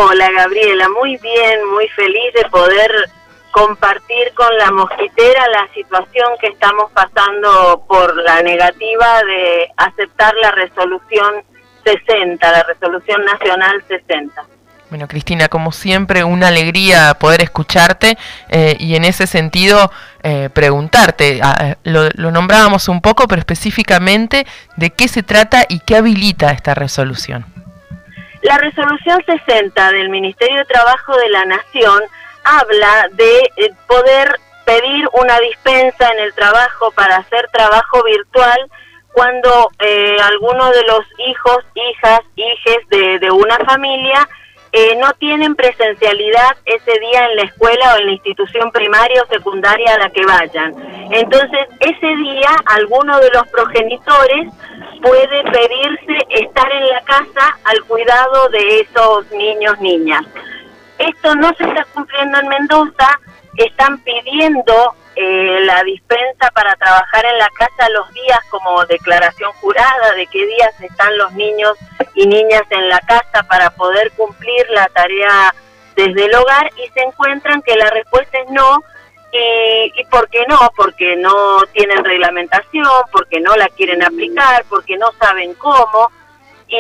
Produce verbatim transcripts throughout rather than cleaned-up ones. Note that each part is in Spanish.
Hola Gabriela, muy bien, muy feliz de poder compartir con la mosquitera la situación que estamos pasando por la negativa de aceptar la resolución sesenta, la resolución nacional sesenta. Bueno, Cristina, como siempre, una alegría poder escucharte eh, y en ese sentido eh, preguntarte, a, lo, lo nombrábamos un poco, pero específicamente de qué se trata y qué habilita esta resolución. La resolución sesenta del Ministerio de Trabajo de la Nación habla de eh, poder pedir una dispensa en el trabajo para hacer trabajo virtual cuando eh, alguno de los hijos, hijas, hijes de, de una familia eh, no tienen presencialidad ese día en la escuela o en la institución primaria o secundaria a la que vayan. Entonces, ese día, alguno de los progenitores puede pedirse estar en la casa al cuidado de esos niños, niñas. Esto no se está cumpliendo en Mendoza, están pidiendo eh, la dispensa para trabajar en la casa los días como declaración jurada de qué días están los niños y niñas en la casa para poder cumplir la tarea desde el hogar y se encuentran que la respuesta es no. Y, ¿Y por qué no? Porque no tienen reglamentación, porque no la quieren aplicar, porque no saben cómo. Y,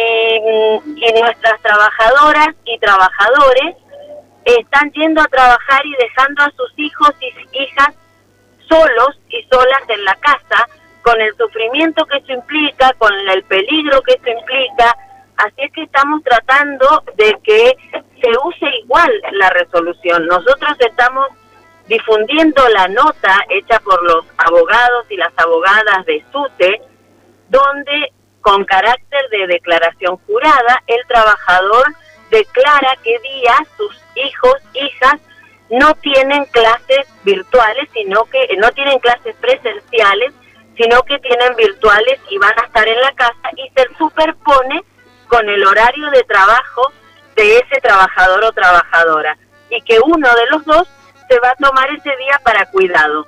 y nuestras trabajadoras y trabajadores están yendo a trabajar y dejando a sus hijos y hijas solos y solas en la casa, con el sufrimiento que eso implica, con el peligro que eso implica. Así es que estamos tratando de que se use igual la resolución. Nosotros estamos difundiendo la nota hecha por los abogados y las abogadas de SUTE, donde con carácter de declaración jurada, el trabajador declara qué día sus hijos, hijas, no tienen clases virtuales, sino que no tienen clases presenciales, sino que tienen virtuales y van a estar en la casa y se superpone con el horario de trabajo de ese trabajador o trabajadora y que uno de los dos se va a tomar ese día para cuidado.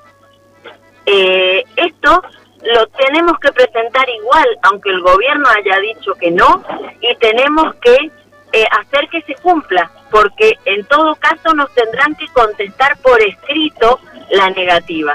Eh, esto lo tenemos que presentar igual, aunque el gobierno haya dicho que no, y tenemos que eh, hacer que se cumpla, porque en todo caso nos tendrán que contestar por escrito la negativa.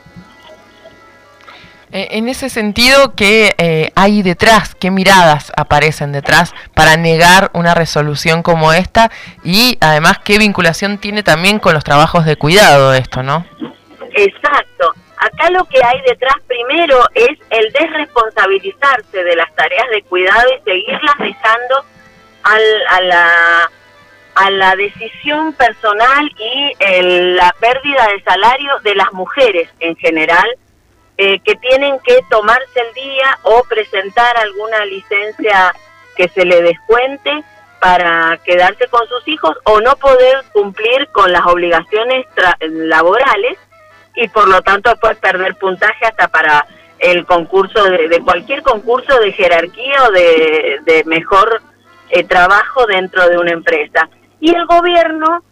En ese sentido, ¿qué eh, hay detrás? ¿Qué miradas aparecen detrás para negar una resolución como esta? Y además, ¿qué vinculación tiene también con los trabajos de cuidado esto, no? Exacto. Acá lo que hay detrás primero es el desresponsabilizarse de las tareas de cuidado y seguirlas dejando al, a, la, a la decisión personal y el, la pérdida de salario de las mujeres en general, Eh, que tienen que tomarse el día o presentar alguna licencia que se le descuente para quedarse con sus hijos o no poder cumplir con las obligaciones laborales y por lo tanto después perder puntaje hasta para el concurso de, de cualquier concurso de jerarquía o de, de mejor eh, trabajo dentro de una empresa. Y el gobierno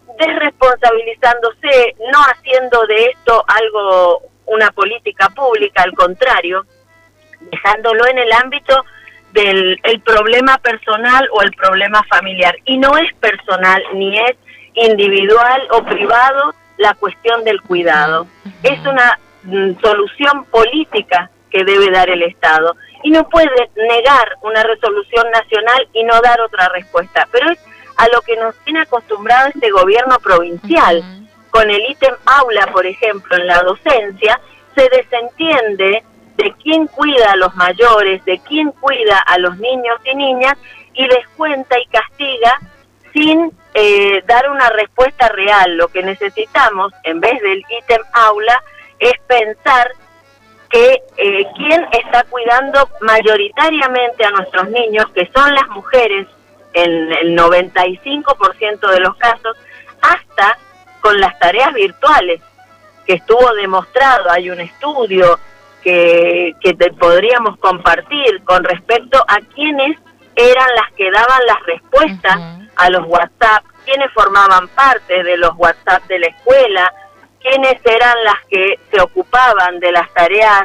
desresponsabilizándose, no haciendo de esto algo una política pública, al contrario, dejándolo en el ámbito del el problema personal o el problema familiar. Y no es personal, ni es individual o privado la cuestión del cuidado. Uh-huh. Es una mm, solución política que debe dar el Estado. Y no puede negar una resolución nacional y no dar otra respuesta. Pero es a lo que nos tiene acostumbrado este gobierno provincial. Uh-huh. Con el ítem aula, por ejemplo, en la docencia, se desentiende de quién cuida a los mayores, de quién cuida a los niños y niñas, y descuenta y castiga sin eh, dar una respuesta real. Lo que necesitamos, en vez del ítem aula, es pensar que eh, quién está cuidando mayoritariamente a nuestros niños, que son las mujeres en el noventa y cinco por ciento de los casos, hasta con las tareas virtuales, que estuvo demostrado. Hay un estudio que, que te podríamos compartir con respecto a quiénes eran las que daban las respuestas uh-huh. a los WhatsApp, quiénes formaban parte de los WhatsApp de la escuela, quiénes eran las que se ocupaban de las tareas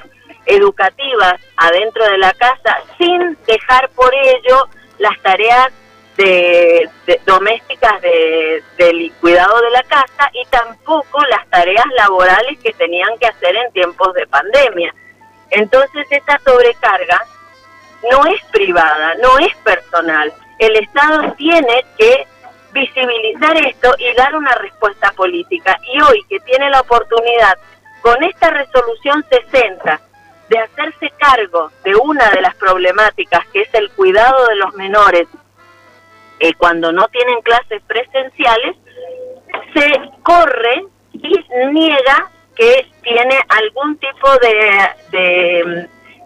educativas adentro de la casa, sin dejar por ello las tareas de, de domésticas de, del cuidado de la casa y tampoco las tareas laborales que tenían que hacer en tiempos de pandemia. Entonces esta sobrecarga no es privada, no es personal. El Estado tiene que visibilizar esto y dar una respuesta política. Y hoy que tiene la oportunidad con esta resolución sesenta de hacerse cargo de una de las problemáticas que es el cuidado de los menores eh, cuando no tienen clases presenciales, se corre y niega que tiene algún tipo de, de,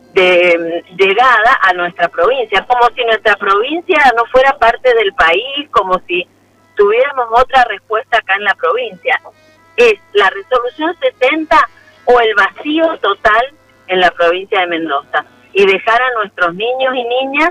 de llegada a nuestra provincia, como si nuestra provincia no fuera parte del país, como si tuviéramos otra respuesta acá en la provincia. Es la resolución sesenta o el vacío total en la provincia de Mendoza y dejar a nuestros niños y niñas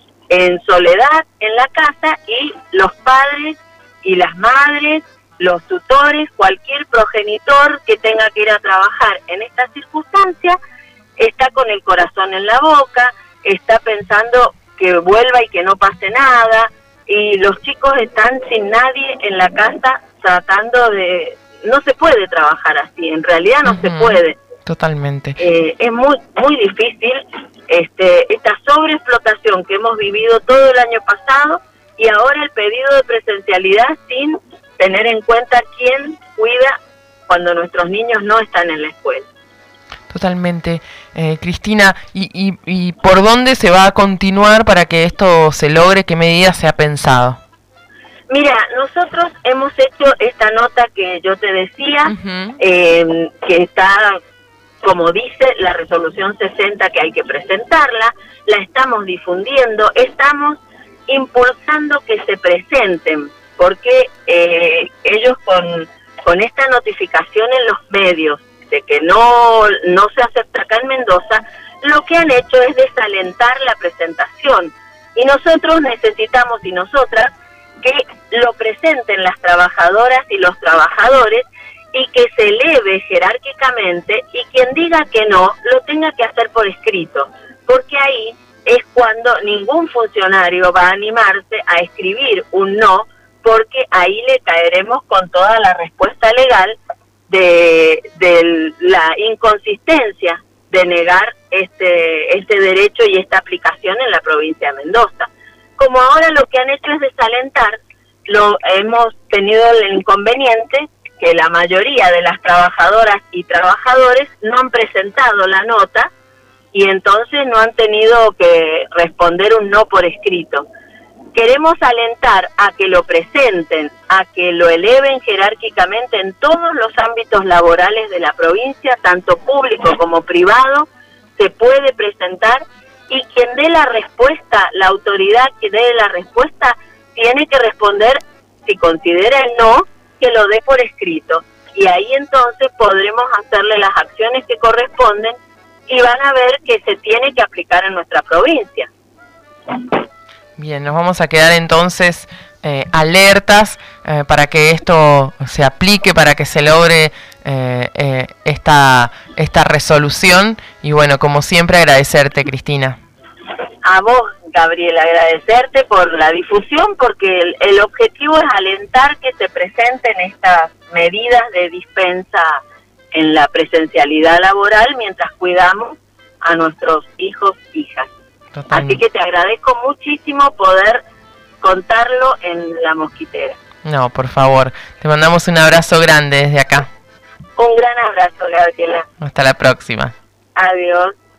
en soledad en la casa y los padres y las madres, los tutores, cualquier progenitor que tenga que ir a trabajar en esta circunstancia está con el corazón en la boca, está pensando que vuelva y que no pase nada, y los chicos están sin nadie en la casa tratando de... No se puede trabajar así, en realidad no uh-huh. se puede. Totalmente. Eh, es muy muy difícil este esta sobreexplotación que hemos vivido todo el año pasado y ahora el pedido de presencialidad sin tener en cuenta quién cuida cuando nuestros niños no están en la escuela. Totalmente. Eh, Cristina, ¿y, y, ¿y por dónde se va a continuar para que esto se logre? ¿Qué medidas se ha pensado? Mira, nosotros hemos hecho esta nota que yo te decía, uh-huh. eh, que está, como dice la resolución sesenta, que hay que presentarla, la estamos difundiendo, estamos impulsando que se presenten, porque eh, ellos con, con esta notificación en los medios de que no, no se acepta acá en Mendoza, lo que han hecho es desalentar la presentación. Y nosotros necesitamos, y nosotras, que lo presenten las trabajadoras y los trabajadores y que se eleve jerárquicamente, y quien diga que no, lo tenga que hacer por escrito, porque ahí es cuando ningún funcionario va a animarse a escribir un no, porque ahí le caeremos con toda la respuesta legal de, de la inconsistencia de negar este, este derecho y esta aplicación en la provincia de Mendoza. Como ahora lo que han hecho es desalentar, lo hemos tenido el inconveniente que la mayoría de las trabajadoras y trabajadores no han presentado la nota y entonces no han tenido que responder un no por escrito. Queremos alentar a que lo presenten, a que lo eleven jerárquicamente en todos los ámbitos laborales de la provincia, tanto público como privado, se puede presentar, y quien dé la respuesta, la autoridad que dé la respuesta, tiene que responder, si considera el no, que lo dé por escrito. Y ahí entonces podremos hacerle las acciones que corresponden y van a ver que se tiene que aplicar en nuestra provincia. Bien, nos vamos a quedar entonces eh, alertas eh, para que esto se aplique, para que se logre eh, eh, esta, esta resolución. Y bueno, como siempre, agradecerte, Cristina. A vos, Gabriela, agradecerte por la difusión, porque el, el objetivo es alentar que se presenten estas medidas de dispensa en la presencialidad laboral mientras cuidamos a nuestros hijos e hijas. Totalmente. Así que te agradezco muchísimo poder contarlo en La Mosquitera. No, por favor. Te mandamos un abrazo grande desde acá. Un gran abrazo, Gabriela. Hasta la próxima. Adiós.